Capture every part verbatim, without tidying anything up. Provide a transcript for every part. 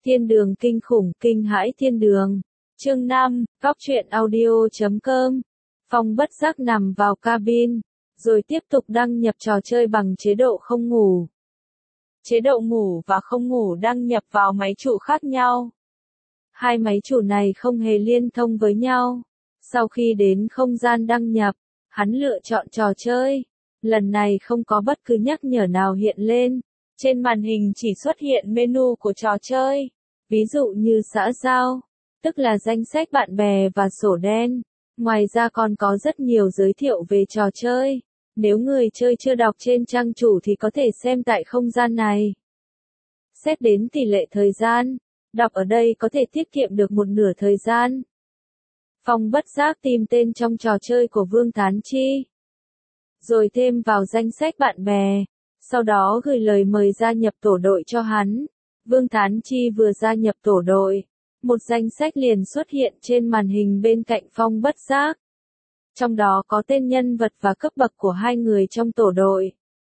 Thiên đường kinh khủng, kinh hãi thiên đường. Chương năm, Góc truyện audio chấm com. Phong bất giác nằm vào cabin, rồi tiếp tục đăng nhập trò chơi bằng chế độ không ngủ. Chế độ ngủ và không ngủ đăng nhập vào máy chủ khác nhau. Hai máy chủ này không hề liên thông với nhau. Sau khi đến không gian đăng nhập, hắn lựa chọn trò chơi. Lần này không có bất cứ nhắc nhở nào hiện lên. Trên màn hình chỉ xuất hiện menu của trò chơi. Ví dụ như xã giao, tức là danh sách bạn bè và sổ đen. Ngoài ra còn có rất nhiều giới thiệu về trò chơi. Nếu người chơi chưa đọc trên trang chủ thì có thể xem tại không gian này. Xét đến tỷ lệ thời gian, đọc ở đây có thể tiết kiệm được một nửa thời gian. Phong bất giác tìm tên trong trò chơi của Vương Thán Chi, rồi thêm vào danh sách bạn bè, sau đó gửi lời mời gia nhập tổ đội cho hắn. Vương Thán Chi vừa gia nhập tổ đội, một danh sách liền xuất hiện trên màn hình bên cạnh Phong bất giác. Trong đó có tên nhân vật và cấp bậc của hai người trong tổ đội.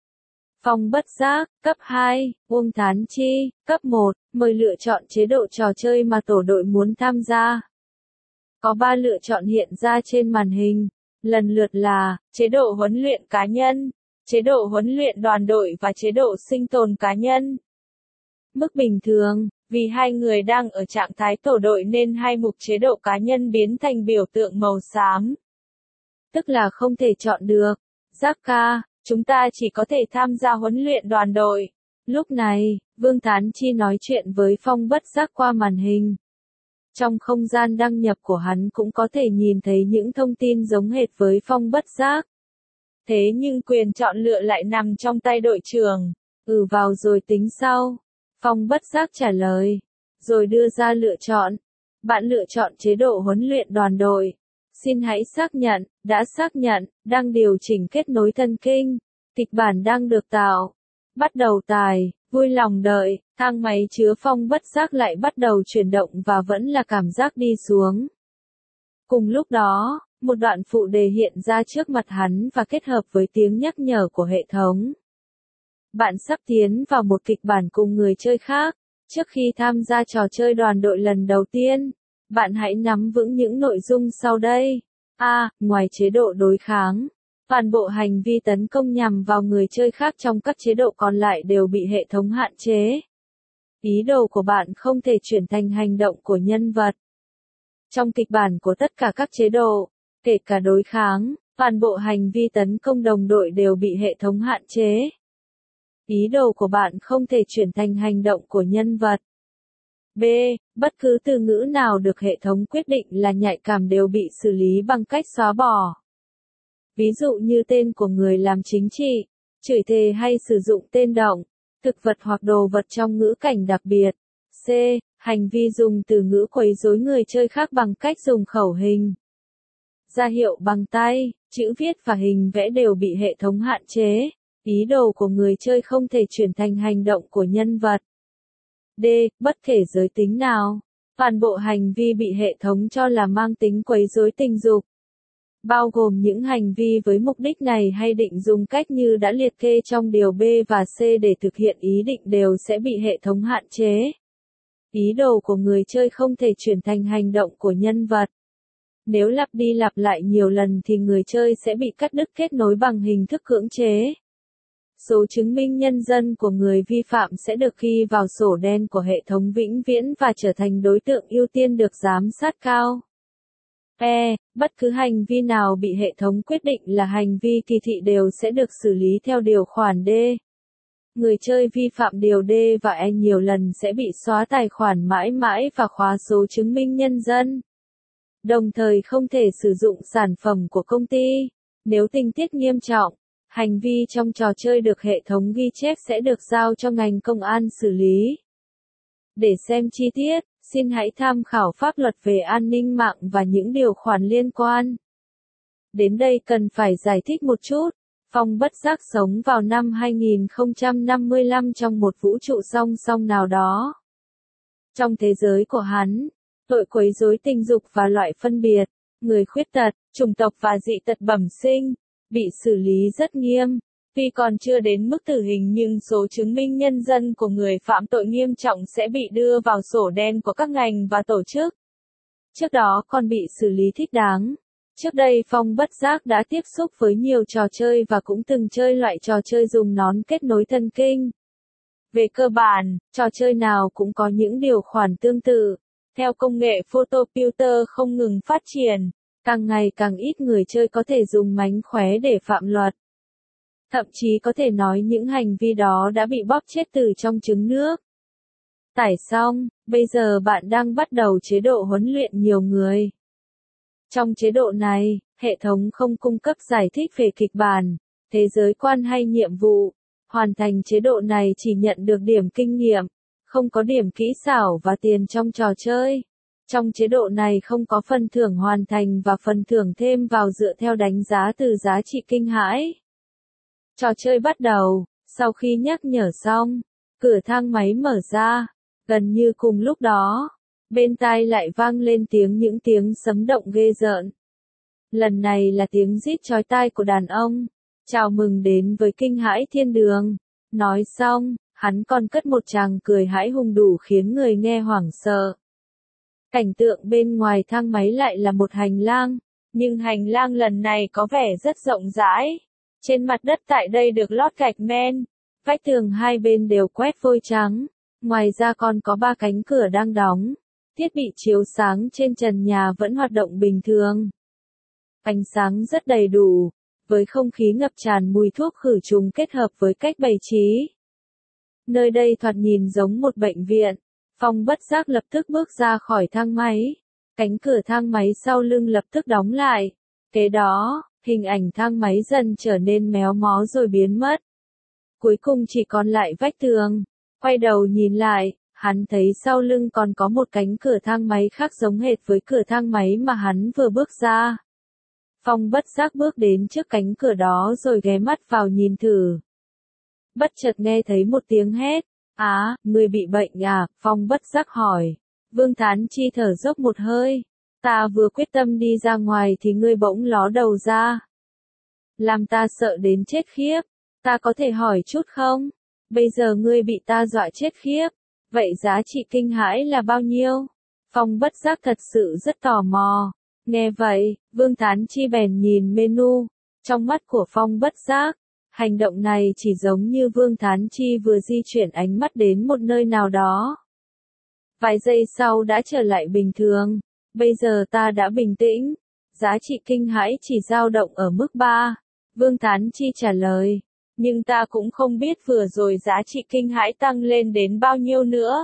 Phong bất giác, cấp hai, Vương Thán Chi, cấp một, mời lựa chọn chế độ trò chơi mà tổ đội muốn tham gia. Có ba lựa chọn hiện ra trên màn hình, lần lượt là, chế độ huấn luyện cá nhân, chế độ huấn luyện đoàn đội và chế độ sinh tồn cá nhân. Mức bình thường, vì hai người đang ở trạng thái tổ đội nên hai mục chế độ cá nhân biến thành biểu tượng màu xám. Tức là không thể chọn được. Giác ca, chúng ta chỉ có thể tham gia huấn luyện đoàn đội. Lúc này, Vương Thán Chi nói chuyện với Phong bất giác qua màn hình. Trong không gian đăng nhập của hắn cũng có thể nhìn thấy những thông tin giống hệt với Phong bất giác. Thế nhưng quyền chọn lựa lại nằm trong tay đội trưởng. Ừ vào rồi tính sau. Phong bất giác trả lời, rồi đưa ra lựa chọn. Bạn lựa chọn chế độ huấn luyện đoàn đội. Xin hãy xác nhận, đã xác nhận, đang điều chỉnh kết nối thần kinh. Kịch bản đang được tạo. Bắt đầu tải, vui lòng đợi, thang máy chứa Phong bất giác lại bắt đầu chuyển động và vẫn là cảm giác đi xuống. Cùng lúc đó, một đoạn phụ đề hiện ra trước mặt hắn và kết hợp với tiếng nhắc nhở của hệ thống. Bạn sắp tiến vào một kịch bản cùng người chơi khác. Trước khi tham gia trò chơi đoàn đội lần đầu tiên, bạn hãy nắm vững những nội dung sau đây. A. Ngoài chế độ đối kháng, toàn bộ hành vi tấn công nhằm vào người chơi khác trong các chế độ còn lại đều bị hệ thống hạn chế. Ý đồ của bạn không thể chuyển thành hành động của nhân vật. Trong kịch bản của tất cả các chế độ, kể cả đối kháng, toàn bộ hành vi tấn công đồng đội đều bị hệ thống hạn chế. Ý đồ của bạn không thể chuyển thành hành động của nhân vật. B. Bất cứ từ ngữ nào được hệ thống quyết định là nhạy cảm đều bị xử lý bằng cách xóa bỏ. Ví dụ như tên của người làm chính trị, chửi thề hay sử dụng tên động, thực vật hoặc đồ vật trong ngữ cảnh đặc biệt. C. Hành vi dùng từ ngữ quấy rối người chơi khác bằng cách dùng khẩu hình, ra hiệu bằng tay, chữ viết và hình vẽ đều bị hệ thống hạn chế. Ý đồ của người chơi không thể chuyển thành hành động của nhân vật. D. Bất kể giới tính nào, toàn bộ hành vi bị hệ thống cho là mang tính quấy rối tình dục. Bao gồm những hành vi với mục đích này hay định dùng cách như đã liệt kê trong điều B và C để thực hiện ý định đều sẽ bị hệ thống hạn chế. Ý đồ của người chơi không thể chuyển thành hành động của nhân vật. Nếu lặp đi lặp lại nhiều lần thì người chơi sẽ bị cắt đứt kết nối bằng hình thức cưỡng chế. Số chứng minh nhân dân của người vi phạm sẽ được ghi vào sổ đen của hệ thống vĩnh viễn và trở thành đối tượng ưu tiên được giám sát cao. E. Bất cứ hành vi nào bị hệ thống quyết định là hành vi kỳ thị đều sẽ được xử lý theo điều khoản D. Người chơi vi phạm điều D và E nhiều lần sẽ bị xóa tài khoản mãi mãi và khóa số chứng minh nhân dân. Đồng thời không thể sử dụng sản phẩm của công ty. Nếu tình tiết nghiêm trọng, hành vi trong trò chơi được hệ thống ghi chép sẽ được giao cho ngành công an xử lý. Để xem chi tiết, xin hãy tham khảo pháp luật về an ninh mạng và những điều khoản liên quan. Đến đây cần phải giải thích một chút. Phong bất giác sống vào năm hai nghìn không trăm năm mươi lăm trong một vũ trụ song song nào đó. Trong thế giới của hắn, tội quấy rối tình dục và loại phân biệt, người khuyết tật, chủng tộc và dị tật bẩm sinh, bị xử lý rất nghiêm. Tuy còn chưa đến mức tử hình nhưng số chứng minh nhân dân của người phạm tội nghiêm trọng sẽ bị đưa vào sổ đen của các ngành và tổ chức. Trước đó còn bị xử lý thích đáng. Trước đây Phong bất giác đã tiếp xúc với nhiều trò chơi và cũng từng chơi loại trò chơi dùng nón kết nối thần kinh. Về cơ bản, trò chơi nào cũng có những điều khoản tương tự. Theo công nghệ photocomputer không ngừng phát triển, càng ngày càng ít người chơi có thể dùng mánh khóe để phạm luật. Thậm chí có thể nói những hành vi đó đã bị bóp chết từ trong trứng nước. Tải xong, bây giờ bạn đang bắt đầu chế độ huấn luyện nhiều người. Trong chế độ này, hệ thống không cung cấp giải thích về kịch bản, thế giới quan hay nhiệm vụ. Hoàn thành chế độ này chỉ nhận được điểm kinh nghiệm, không có điểm kỹ xảo và tiền trong trò chơi. Trong chế độ này không có phần thưởng hoàn thành và phần thưởng thêm vào dựa theo đánh giá từ giá trị kinh hãi. Trò chơi bắt đầu, sau khi nhắc nhở xong, cửa thang máy mở ra, gần như cùng lúc đó, bên tai lại vang lên tiếng những tiếng sấm động ghê rợn. Lần này là tiếng rít chói tai của đàn ông. Chào mừng đến với kinh hãi thiên đường. Nói xong, hắn còn cất một tràng cười hãi hùng đủ khiến người nghe hoảng sợ. Cảnh tượng bên ngoài thang máy lại là một hành lang, nhưng hành lang lần này có vẻ rất rộng rãi. Trên mặt đất tại đây được lót gạch men, vách tường hai bên đều quét vôi trắng, ngoài ra còn có ba cánh cửa đang đóng. Thiết bị chiếu sáng trên trần nhà vẫn hoạt động bình thường. Ánh sáng rất đầy đủ, với không khí ngập tràn mùi thuốc khử trùng kết hợp với cách bày trí. Nơi đây thoạt nhìn giống một bệnh viện. Phong bất giác lập tức bước ra khỏi thang máy. Cánh cửa thang máy sau lưng lập tức đóng lại. Kế đó, hình ảnh thang máy dần trở nên méo mó rồi biến mất. Cuối cùng chỉ còn lại vách tường. Quay đầu nhìn lại, hắn thấy sau lưng còn có một cánh cửa thang máy khác giống hệt với cửa thang máy mà hắn vừa bước ra. Phong bất giác bước đến trước cánh cửa đó rồi ghé mắt vào nhìn thử. Bất chợt nghe thấy một tiếng hét. Á, người bị bệnh à? Phong bất giác hỏi. Vương Thán Chi thở dốc một hơi. Ta vừa quyết tâm đi ra ngoài thì ngươi bỗng ló đầu ra. Làm ta sợ đến chết khiếp. Ta có thể hỏi chút không? Bây giờ ngươi bị ta dọa chết khiếp. Vậy giá trị kinh hãi là bao nhiêu? Phong bất giác thật sự rất tò mò. Nghe vậy, Vương Thán Chi bèn nhìn menu. Trong mắt của Phong bất giác, hành động này chỉ giống như Vương Thán Chi vừa di chuyển ánh mắt đến một nơi nào đó. Vài giây sau đã trở lại bình thường. Bây giờ ta đã bình tĩnh. Giá trị kinh hãi chỉ dao động ở mức ba. Vương Thán Chi trả lời. Nhưng ta cũng không biết vừa rồi giá trị kinh hãi tăng lên đến bao nhiêu nữa.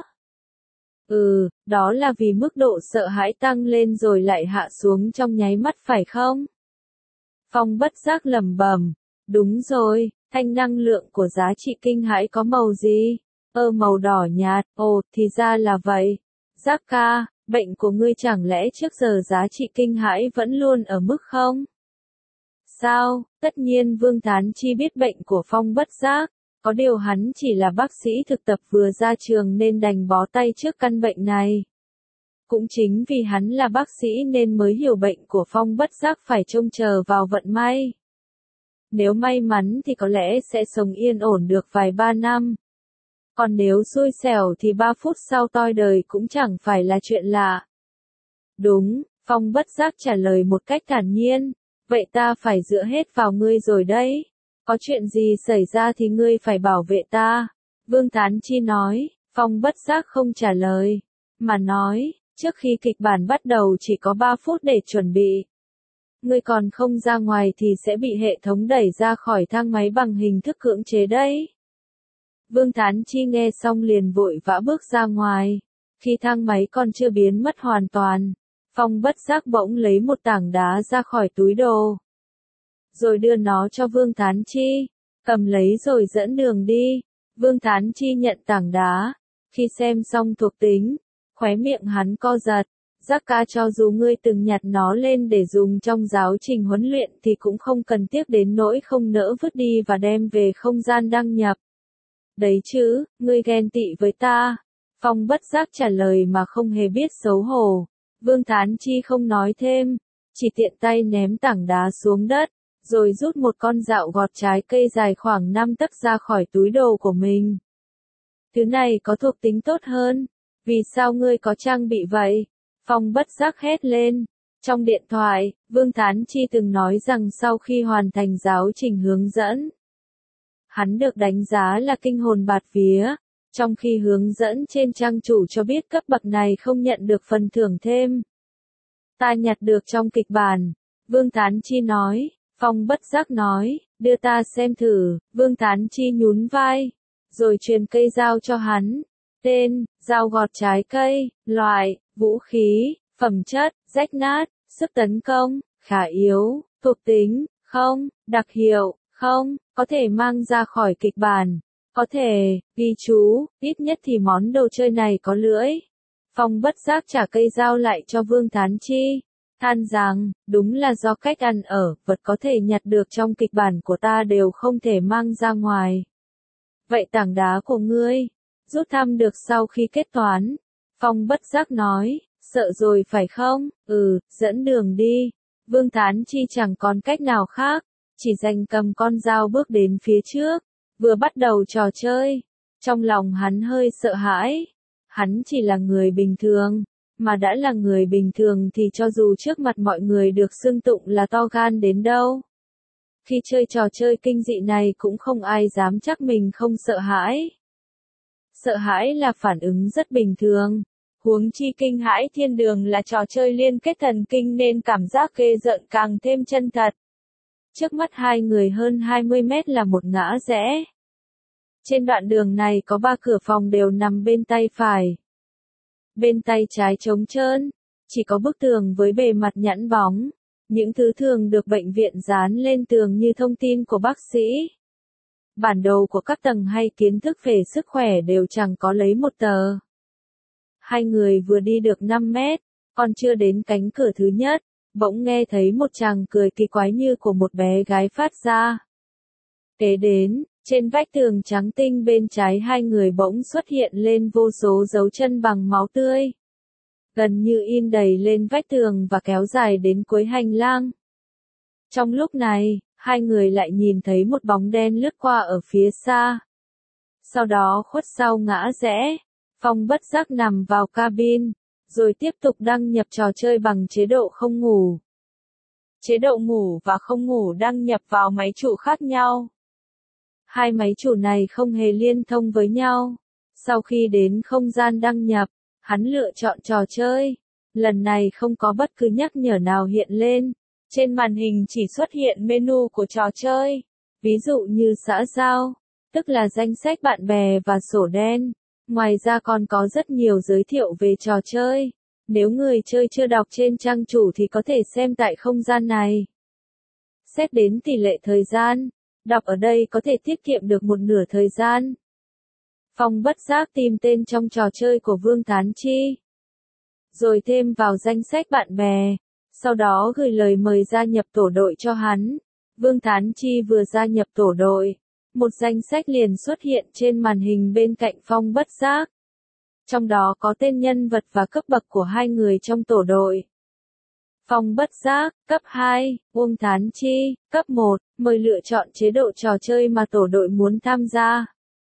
Ừ, đó là vì mức độ sợ hãi tăng lên rồi lại hạ xuống trong nháy mắt phải không? Phong bất giác lẩm bẩm. Đúng rồi, thanh năng lượng của giá trị kinh hãi có màu gì? Ơ màu đỏ nhạt, ồ, thì ra là vậy. Giác ca, bệnh của ngươi chẳng lẽ trước giờ giá trị kinh hãi vẫn luôn ở mức không? Sao? Tất nhiên Vương Thán Chi biết bệnh của Phong bất giác. Có điều hắn chỉ là bác sĩ thực tập vừa ra trường nên đành bó tay trước căn bệnh này. Cũng chính vì hắn là bác sĩ nên mới hiểu bệnh của Phong bất giác phải trông chờ vào vận may. Nếu may mắn thì có lẽ sẽ sống yên ổn được vài ba năm. Còn nếu xui xẻo thì ba phút sau toi đời cũng chẳng phải là chuyện lạ. Đúng, Phong bất giác trả lời một cách thản nhiên. Vậy ta phải dựa hết vào ngươi rồi đấy. Có chuyện gì xảy ra thì ngươi phải bảo vệ ta. Vương Thán Chi nói. Phong bất giác không trả lời. Mà nói, trước khi kịch bản bắt đầu chỉ có ba phút để chuẩn bị. Ngươi còn không ra ngoài thì sẽ bị hệ thống đẩy ra khỏi thang máy bằng hình thức cưỡng chế đấy. Vương Thán Chi nghe xong liền vội vã bước ra ngoài. Khi thang máy còn chưa biến mất hoàn toàn, Phong bất giác bỗng lấy một tảng đá ra khỏi túi đồ. Rồi đưa nó cho Vương Thán Chi. Cầm lấy rồi dẫn đường đi. Vương Thán Chi nhận tảng đá. Khi xem xong thuộc tính, khóe miệng hắn co giật. Giác ca cho dù ngươi từng nhặt nó lên để dùng trong giáo trình huấn luyện thì cũng không cần tiếc đến nỗi không nỡ vứt đi và đem về không gian đăng nhập. Đấy chứ, ngươi ghen tị với ta. Phong bất giác trả lời mà không hề biết xấu hổ. Vương Thán Chi không nói thêm, chỉ tiện tay ném tảng đá xuống đất, rồi rút một con dạo gọt trái cây dài khoảng năm tấc ra khỏi túi đồ của mình. Thứ này có thuộc tính tốt hơn. Vì sao ngươi có trang bị vậy? Phong bất giác hét lên. Trong điện thoại, Vương Thán Chi từng nói rằng sau khi hoàn thành giáo trình hướng dẫn, hắn được đánh giá là kinh hồn bạt vía, trong khi hướng dẫn trên trang chủ cho biết cấp bậc này không nhận được phần thưởng thêm. Ta nhặt được trong kịch bản. Vương Thán Chi nói. Phong bất giác nói, đưa ta xem thử. Vương Thán Chi nhún vai, rồi truyền cây dao cho hắn. Tên, dao gọt trái cây, loại, vũ khí, phẩm chất, rách nát, sức tấn công, khá yếu, thuộc tính, không, đặc hiệu, không, có thể mang ra khỏi kịch bản, có thể, ghi chú, ít nhất thì món đồ chơi này có lưỡi. Phong bất giác trả cây dao lại cho Vương Thán Chi, than rằng, đúng là do cách ăn ở, vật có thể nhặt được trong kịch bản của ta đều không thể mang ra ngoài. Vậy tảng đá của ngươi, rút thăm được sau khi kết toán. Phong bất giác nói, sợ rồi phải không? Ừ, dẫn đường đi. Vương Thán Chi chẳng còn cách nào khác, chỉ đành cầm con dao bước đến phía trước, vừa bắt đầu trò chơi. Trong lòng hắn hơi sợ hãi. Hắn chỉ là người bình thường, mà đã là người bình thường thì cho dù trước mặt mọi người được xưng tụng là to gan đến đâu, khi chơi trò chơi kinh dị này cũng không ai dám chắc mình không sợ hãi. Sợ hãi là phản ứng rất bình thường. Huống chi kinh hãi thiên đường là trò chơi liên kết thần kinh nên cảm giác ghê rợn càng thêm chân thật. Trước mắt hai người hơn hai mươi mét là một ngã rẽ. Trên đoạn đường này có ba cửa phòng đều nằm bên tay phải. Bên tay trái trống trơn, chỉ có bức tường với bề mặt nhẵn bóng. Những thứ thường được bệnh viện dán lên tường như thông tin của bác sĩ, bản đồ của các tầng hay kiến thức về sức khỏe đều chẳng có lấy một tờ. Hai người vừa đi được năm mét, còn chưa đến cánh cửa thứ nhất, bỗng nghe thấy một tràng cười kỳ quái như của một bé gái phát ra. Kế đến, trên vách tường trắng tinh bên trái hai người bỗng xuất hiện lên vô số dấu chân bằng máu tươi, gần như in đầy lên vách tường và kéo dài đến cuối hành lang. Trong lúc này, hai người lại nhìn thấy một bóng đen lướt qua ở phía xa. Sau đó khuất sau ngã rẽ, Phong bất giác nằm vào cabin, rồi tiếp tục đăng nhập trò chơi bằng chế độ không ngủ. Chế độ ngủ và không ngủ đăng nhập vào máy chủ khác nhau. Hai máy chủ này không hề liên thông với nhau. Sau khi đến không gian đăng nhập, hắn lựa chọn trò chơi. Lần này không có bất cứ nhắc nhở nào hiện lên. Trên màn hình chỉ xuất hiện menu của trò chơi. Ví dụ như xã giao, tức là danh sách bạn bè và sổ đen. Ngoài ra còn có rất nhiều giới thiệu về trò chơi. Nếu người chơi chưa đọc trên trang chủ thì có thể xem tại không gian này. Xét đến tỷ lệ thời gian, đọc ở đây có thể tiết kiệm được một nửa thời gian. Phong bất giác tìm tên trong trò chơi của Vương Thán Chi, rồi thêm vào danh sách bạn bè, sau đó gửi lời mời gia nhập tổ đội cho hắn. Vương Thán Chi vừa gia nhập tổ đội, một danh sách liền xuất hiện trên màn hình bên cạnh Phong bất giác. Trong đó có tên nhân vật và cấp bậc của hai người trong tổ đội. Phong bất giác, cấp hai, Vương Thán Chi, cấp một, mời lựa chọn chế độ trò chơi mà tổ đội muốn tham gia.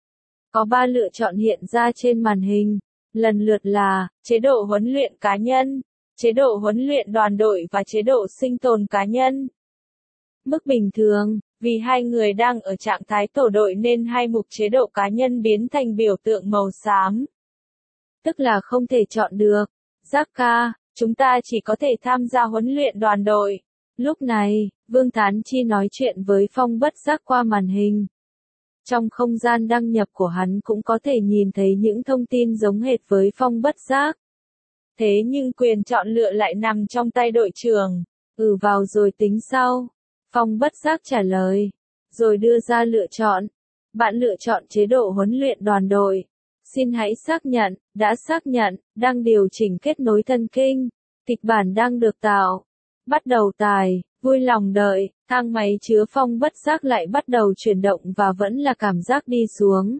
Có ba lựa chọn hiện ra trên màn hình, lần lượt là, chế độ huấn luyện cá nhân, chế độ huấn luyện đoàn đội và chế độ sinh tồn cá nhân. Mức bình thường, vì hai người đang ở trạng thái tổ đội nên hai mục chế độ cá nhân biến thành biểu tượng màu xám. Tức là không thể chọn được. Giác ca, chúng ta chỉ có thể tham gia huấn luyện đoàn đội. Lúc này, Vương Thán Chi nói chuyện với Phong bất giác qua màn hình. Trong không gian đăng nhập của hắn cũng có thể nhìn thấy những thông tin giống hệt với Phong bất giác. Thế nhưng quyền chọn lựa lại nằm trong tay đội trưởng. Ừ, vào rồi tính sau. Phong bất giác trả lời, rồi đưa ra lựa chọn. Bạn lựa chọn chế độ huấn luyện đoàn đội. Xin hãy xác nhận, đã xác nhận, đang điều chỉnh kết nối thần kinh. Kịch bản đang được tạo. Bắt đầu tải, vui lòng đợi, thang máy chứa Phong bất giác lại bắt đầu chuyển động và vẫn là cảm giác đi xuống.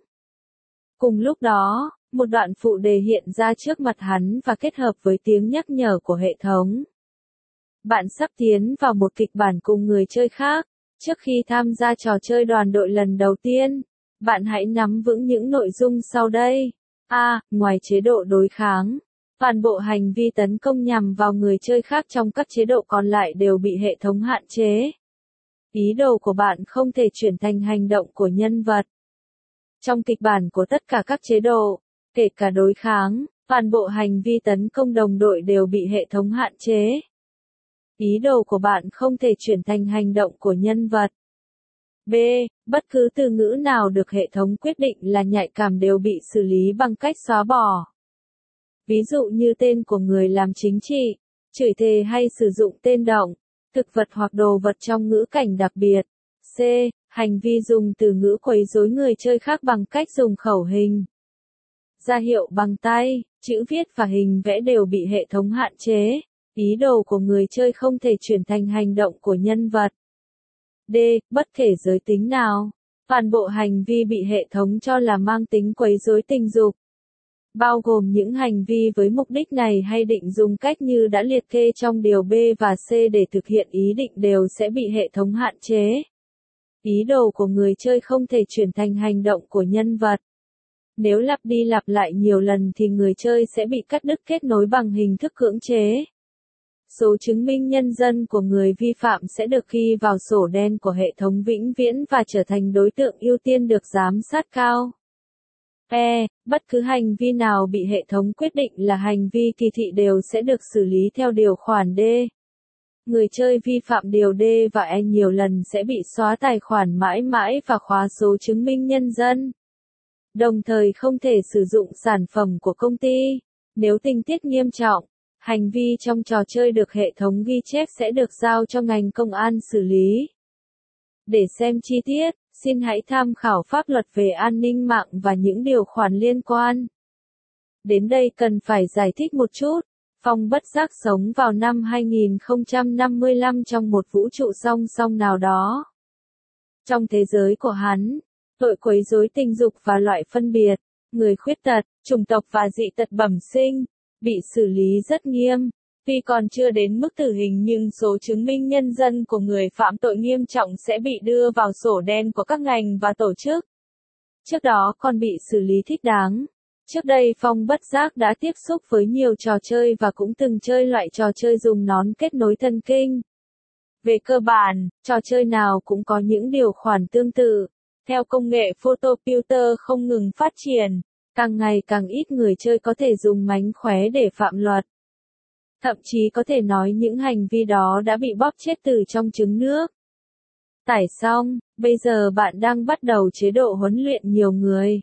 Cùng lúc đó, một đoạn phụ đề hiện ra trước mặt hắn và kết hợp với tiếng nhắc nhở của hệ thống. Bạn sắp tiến vào một kịch bản cùng người chơi khác. Trước khi tham gia trò chơi đoàn đội lần đầu tiên, bạn hãy nắm vững những nội dung sau đây. A. Ngoài chế độ đối kháng, toàn bộ hành vi tấn công nhằm vào người chơi khác trong các chế độ còn lại đều bị hệ thống hạn chế. Ý đồ của bạn không thể chuyển thành hành động của nhân vật. Trong kịch bản của tất cả các chế độ, kể cả đối kháng, toàn bộ hành vi tấn công đồng đội đều bị hệ thống hạn chế. Ý đồ của bạn không thể chuyển thành hành động của nhân vật. B. Bất cứ từ ngữ nào được hệ thống quyết định là nhạy cảm đều bị xử lý bằng cách xóa bỏ. Ví dụ như tên của người làm chính trị, chửi thề hay sử dụng tên động, thực vật hoặc đồ vật trong ngữ cảnh đặc biệt. C. Hành vi dùng từ ngữ quấy rối người chơi khác bằng cách dùng khẩu hình, ra hiệu bằng tay, chữ viết và hình vẽ đều bị hệ thống hạn chế. Ý đồ của người chơi không thể chuyển thành hành động của nhân vật. D. Bất kể giới tính nào, toàn bộ hành vi bị hệ thống cho là mang tính quấy rối tình dục. Bao gồm những hành vi với mục đích này hay định dùng cách như đã liệt kê trong điều B và C để thực hiện ý định đều sẽ bị hệ thống hạn chế. Ý đồ của người chơi không thể chuyển thành hành động của nhân vật. Nếu lặp đi lặp lại nhiều lần thì người chơi sẽ bị cắt đứt kết nối bằng hình thức cưỡng chế. Số chứng minh nhân dân của người vi phạm sẽ được ghi vào sổ đen của hệ thống vĩnh viễn và trở thành đối tượng ưu tiên được giám sát cao. E. Bất cứ hành vi nào bị hệ thống quyết định là hành vi kỳ thị đều sẽ được xử lý theo điều khoản D. Người chơi vi phạm điều D và E nhiều lần sẽ bị xóa tài khoản mãi mãi và khóa số chứng minh nhân dân. Đồng thời không thể sử dụng sản phẩm của công ty. Nếu tình tiết nghiêm trọng, hành vi trong trò chơi được hệ thống ghi chép sẽ được giao cho ngành công an xử lý. Để xem chi tiết, xin hãy tham khảo pháp luật về an ninh mạng và những điều khoản liên quan. Đến đây cần phải giải thích một chút. Phong Bất Giác sống vào năm hai nghìn không trăm năm mươi lăm trong một vũ trụ song song nào đó. Trong thế giới của hắn, tội quấy rối tình dục và loại phân biệt, người khuyết tật, chủng tộc và dị tật bẩm sinh, bị xử lý rất nghiêm. Tuy còn chưa đến mức tử hình nhưng số chứng minh nhân dân của người phạm tội nghiêm trọng sẽ bị đưa vào sổ đen của các ngành và tổ chức. Trước đó còn bị xử lý thích đáng. Trước đây Phong Bất Giác đã tiếp xúc với nhiều trò chơi và cũng từng chơi loại trò chơi dùng nón kết nối thần kinh. Về cơ bản, trò chơi nào cũng có những điều khoản tương tự. Theo công nghệ photocomputer không ngừng phát triển, càng ngày càng ít người chơi có thể dùng mánh khóe để phạm luật. Thậm chí có thể nói những hành vi đó đã bị bóp chết từ trong trứng nước. Tải xong, bây giờ bạn đang bắt đầu chế độ huấn luyện nhiều người.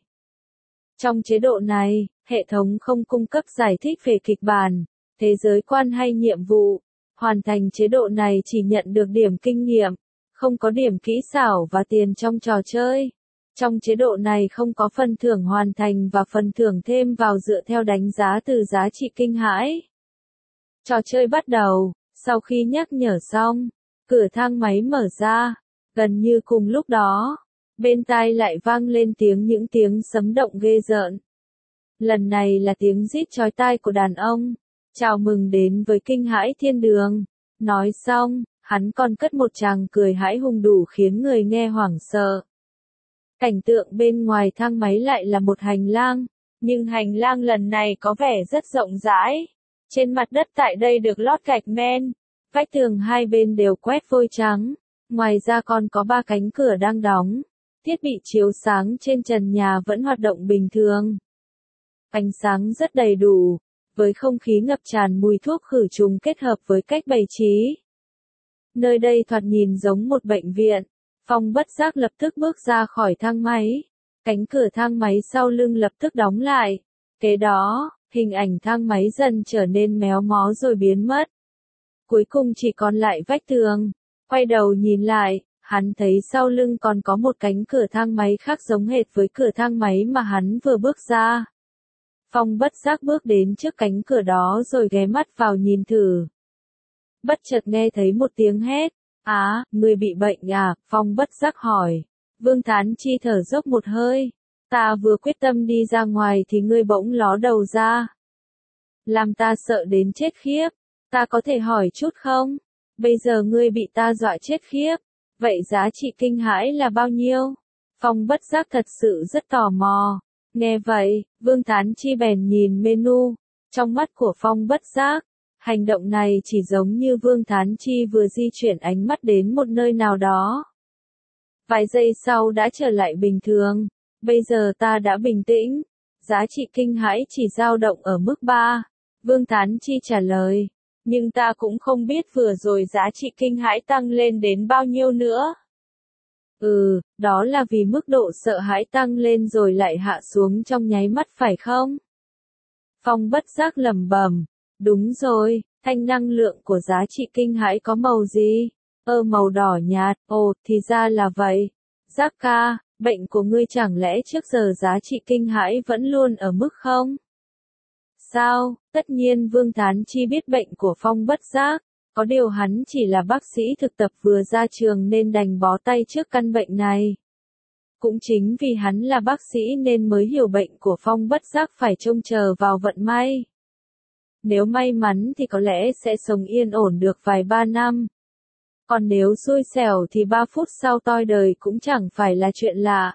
Trong chế độ này, hệ thống không cung cấp giải thích về kịch bản, thế giới quan hay nhiệm vụ. Hoàn thành chế độ này chỉ nhận được điểm kinh nghiệm, không có điểm kỹ xảo và tiền trong trò chơi. Trong chế độ này không có phần thưởng hoàn thành và phần thưởng thêm vào dựa theo đánh giá từ giá trị kinh hãi. Trò chơi bắt đầu, sau khi nhắc nhở xong, cửa thang máy mở ra, gần như cùng lúc đó, bên tai lại vang lên tiếng những tiếng sấm động ghê rợn. Lần này là tiếng rít chói tai của đàn ông. Chào mừng đến với Kinh Hãi Thiên Đường. Nói xong, hắn còn cất một tràng cười hãi hùng đủ khiến người nghe hoảng sợ. Cảnh tượng bên ngoài thang máy lại là một hành lang, nhưng hành lang lần này có vẻ rất rộng rãi. Trên mặt đất tại đây được lót gạch men, vách tường hai bên đều quét vôi trắng, ngoài ra còn có ba cánh cửa đang đóng. Thiết bị chiếu sáng trên trần nhà vẫn hoạt động bình thường. Ánh sáng rất đầy đủ, với không khí ngập tràn mùi thuốc khử trùng kết hợp với cách bày trí. Nơi đây thoạt nhìn giống một bệnh viện. Phong Bất Giác lập tức bước ra khỏi thang máy. Cánh cửa thang máy sau lưng lập tức đóng lại. Kế đó, hình ảnh thang máy dần trở nên méo mó rồi biến mất. Cuối cùng chỉ còn lại vách tường. Quay đầu nhìn lại, hắn thấy sau lưng còn có một cánh cửa thang máy khác giống hệt với cửa thang máy mà hắn vừa bước ra. Phong Bất Giác bước đến trước cánh cửa đó rồi ghé mắt vào nhìn thử. Bất chợt nghe thấy một tiếng hét. Á, người bị bệnh à? Phong Bất Giác hỏi. Vương Thán Chi thở dốc một hơi. Ta vừa quyết tâm đi ra ngoài thì ngươi bỗng ló đầu ra. Làm ta sợ đến chết khiếp. Ta có thể hỏi chút không? Bây giờ ngươi bị ta dọa chết khiếp. Vậy giá trị kinh hãi là bao nhiêu? Phong bất giác thật sự rất tò mò. Nghe vậy, Vương Tán Chi bèn nhìn menu. Trong mắt của Phong bất giác, hành động này chỉ giống như Vương Tán Chi vừa di chuyển ánh mắt đến một nơi nào đó. Vài giây sau đã trở lại bình thường. Bây giờ ta đã bình tĩnh. Giá trị kinh hãi chỉ dao động ở mức ba. Vương Tán Chi trả lời. Nhưng ta cũng không biết vừa rồi giá trị kinh hãi tăng lên đến bao nhiêu nữa. Ừ, đó là vì mức độ sợ hãi tăng lên rồi lại hạ xuống trong nháy mắt phải không? Phong bất giác lẩm bẩm. Đúng rồi, thanh năng lượng của giá trị kinh hãi có màu gì? Ơ màu đỏ nhạt, ồ, thì ra là vậy. Giác ca, bệnh của ngươi chẳng lẽ trước giờ giá trị kinh hãi vẫn luôn ở mức không? Sao? Tất nhiên Vương Tán Chi biết bệnh của Phong bất giác. Có điều hắn chỉ là bác sĩ thực tập vừa ra trường nên đành bó tay trước căn bệnh này. Cũng chính vì hắn là bác sĩ nên mới hiểu bệnh của Phong bất giác phải trông chờ vào vận may. Nếu may mắn thì có lẽ sẽ sống yên ổn được vài ba năm. Còn nếu xui xẻo thì ba phút sau toi đời cũng chẳng phải là chuyện lạ.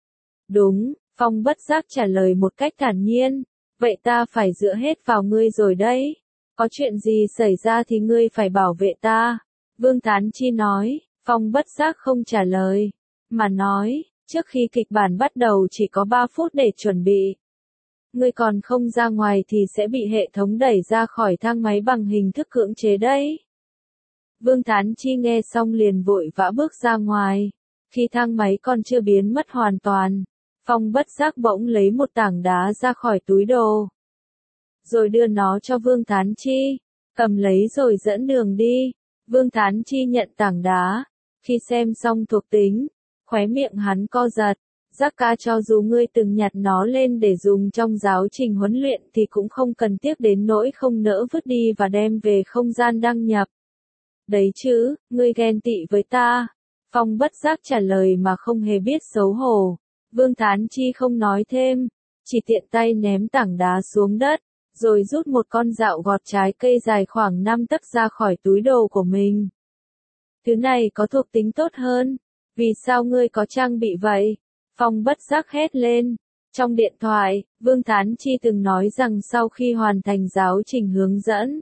Đúng, Phong bất giác trả lời một cách thản nhiên. Vậy ta phải dựa hết vào ngươi rồi đấy. Có chuyện gì xảy ra thì ngươi phải bảo vệ ta. Vương Tán Chi nói. Phong bất giác không trả lời. Mà nói, trước khi kịch bản bắt đầu chỉ có ba phút để chuẩn bị. Ngươi còn không ra ngoài thì sẽ bị hệ thống đẩy ra khỏi thang máy bằng hình thức cưỡng chế đấy. Vương Tán Chi nghe xong liền vội vã bước ra ngoài. Khi thang máy còn chưa biến mất hoàn toàn, Phong bất giác bỗng lấy một tảng đá ra khỏi túi đồ. Rồi đưa nó cho Vương Tán Chi. Cầm lấy rồi dẫn đường đi. Vương Tán Chi nhận tảng đá. Khi xem xong thuộc tính, khóe miệng hắn co giật. Giác ca cho dù ngươi từng nhặt nó lên để dùng trong giáo trình huấn luyện thì cũng không cần tiếc đến nỗi không nỡ vứt đi và đem về không gian đăng nhập. Đấy chứ, ngươi ghen tị với ta. Phong bất giác trả lời mà không hề biết xấu hổ. Vương Tán Chi không nói thêm, chỉ tiện tay ném tảng đá xuống đất, rồi rút một con dạo gọt trái cây dài khoảng năm tấc ra khỏi túi đồ của mình. Thứ này có thuộc tính tốt hơn. Vì sao ngươi có trang bị vậy? Phong bất giác hét lên. Trong điện thoại, Vương Tán Chi từng nói rằng sau khi hoàn thành giáo trình hướng dẫn,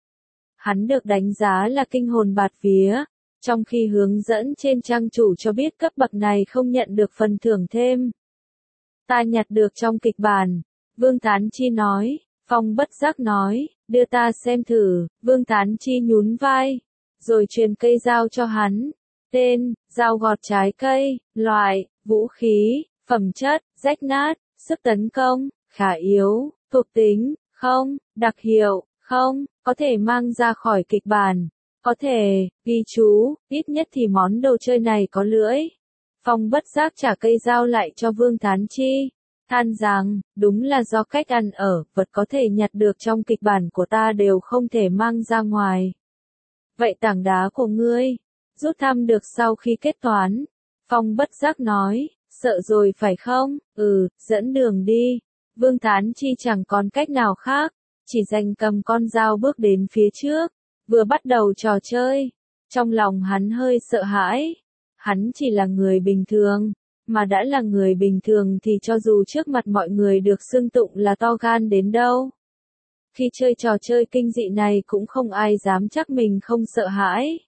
hắn được đánh giá là kinh hồn bạt vía, trong khi hướng dẫn trên trang chủ cho biết cấp bậc này không nhận được phần thưởng thêm. Ta nhặt được trong kịch bản. Vương Tán Chi nói. Phong bất giác nói, đưa ta xem thử. Vương Tán Chi nhún vai, rồi truyền cây dao cho hắn. Tên, dao gọt trái cây, loại, vũ khí, phẩm chất, rách nát, sức tấn công, khá yếu, thuộc tính, không, đặc hiệu, không, có thể mang ra khỏi kịch bản, có thể, ghi chú, ít nhất thì món đồ chơi này có lưỡi. Phong bất giác trả cây dao lại cho Vương Tán Chi, than rằng, đúng là do cách ăn ở, vật có thể nhặt được trong kịch bản của ta đều không thể mang ra ngoài. Vậy tảng đá của ngươi, rút thăm được sau khi kết toán. Phong bất giác nói, sợ rồi phải không? Ừ, dẫn đường đi. Vương Tán Chi chẳng còn cách nào khác, chỉ đành cầm con dao bước đến phía trước, vừa bắt đầu trò chơi. Trong lòng hắn hơi sợ hãi, hắn chỉ là người bình thường, mà đã là người bình thường thì cho dù trước mặt mọi người được xưng tụng là to gan đến đâu. Khi chơi trò chơi kinh dị này cũng không ai dám chắc mình không sợ hãi.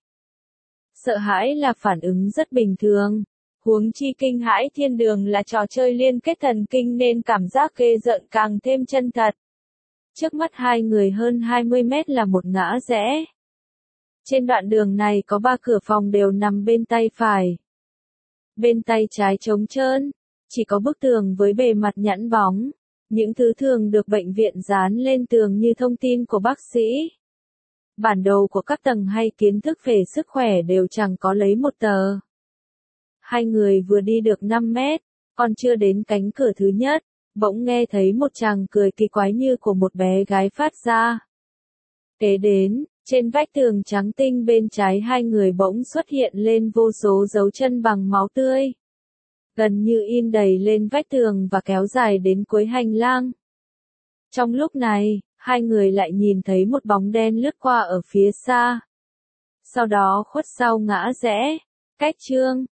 Sợ hãi là phản ứng rất bình thường. Huống chi kinh hãi thiên đường là trò chơi liên kết thần kinh nên cảm giác ghê rợn càng thêm chân thật. Trước mắt hai người hơn hai mươi mét là một ngã rẽ. Trên đoạn đường này có ba cửa phòng đều nằm bên tay phải. Bên tay trái trống trơn, chỉ có bức tường với bề mặt nhẵn bóng. Những thứ thường được bệnh viện dán lên tường như thông tin của bác sĩ, bản đồ của các tầng hay kiến thức về sức khỏe đều chẳng có lấy một tờ. Hai người vừa đi được năm mét, còn chưa đến cánh cửa thứ nhất, bỗng nghe thấy một chàng cười kỳ quái như của một bé gái phát ra. Kế đến, trên vách tường trắng tinh bên trái hai người bỗng xuất hiện lên vô số dấu chân bằng máu tươi. Gần như in đầy lên vách tường và kéo dài đến cuối hành lang. Trong lúc này, hai người lại nhìn thấy một bóng đen lướt qua ở phía xa. Sau đó khuất sau ngã rẽ. Cách chương